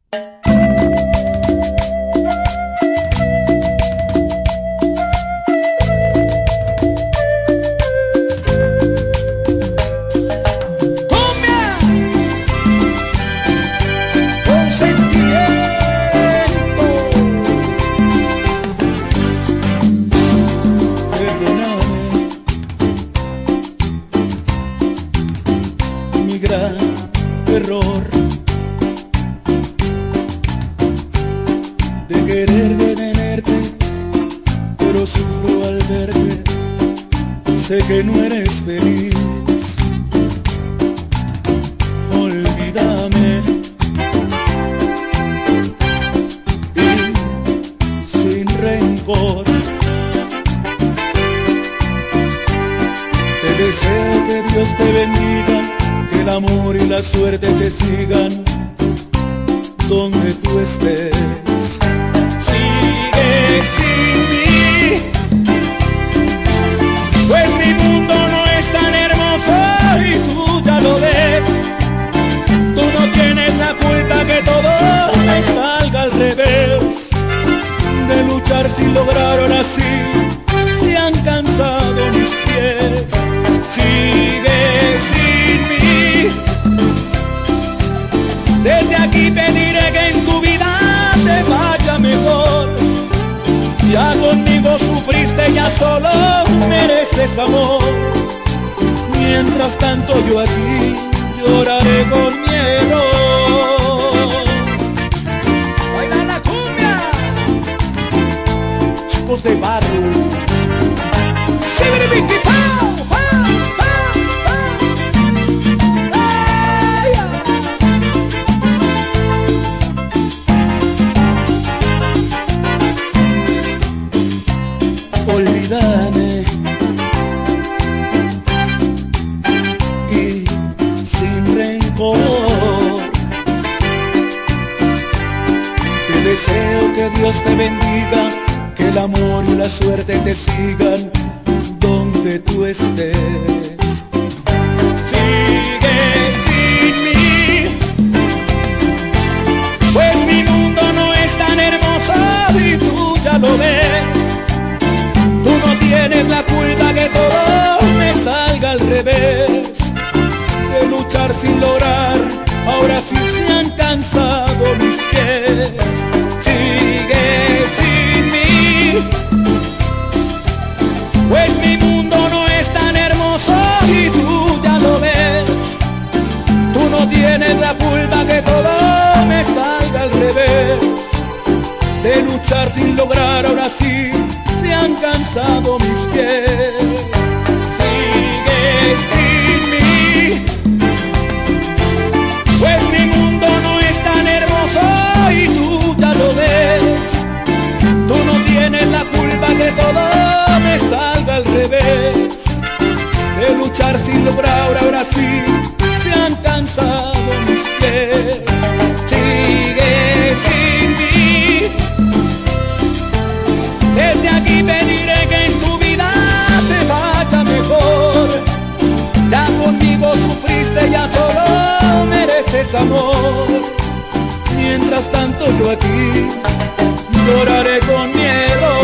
Error de querer detenerte, pero sufro al verte. Sé que no eres feliz. Olvídame y sin rencor te deseo que Dios te bendiga, que el amor y la suerte te sigan donde tú estés. Sigue sin mí, pues mi mundo no es tan hermoso y tú ya lo ves. Tú no tienes la culpa que todo me salga al revés. De luchar sin lograr ahora sí, se han cansado mis pies. Sigue sin mí, desde aquí pediré que en tu vida te vaya mejor. Ya conmigo sufriste, ya solo mereces amor. Mientras tanto yo aquí lloraré con miedo. ¡Baila la cumbia! Chicos de barrio. Olvídame y sin rencor te deseo que Dios te bendiga, que el amor y la suerte te sigan donde tú estés. Sigue sin mí, pues mi mundo no es tan hermoso y tú ya lo ves. Tú no tienes la culpa que todo me salga al revés. De luchar sin lograr, ahora sí se han cansado mis pies. Sigue sin mí, pues mi mundo no es tan hermoso y tú ya lo ves. Tú no tienes la culpa que todo me salga al revés. De luchar sin lograr, ahora sí se han cansado mis pies. Sigue sin mí, pues mi mundo no es tan hermoso y tú ya lo ves. Tú no tienes la culpa que todo me salga al revés. De luchar sin lograr, ahora sí se han cansado mis pies. Sigue sin mí, desde aquí pediré que en tu vida te vaya mejor. Ya conmigo sufriste, ya solo mereces amor. Mientras tanto yo aquí lloraré con miedo.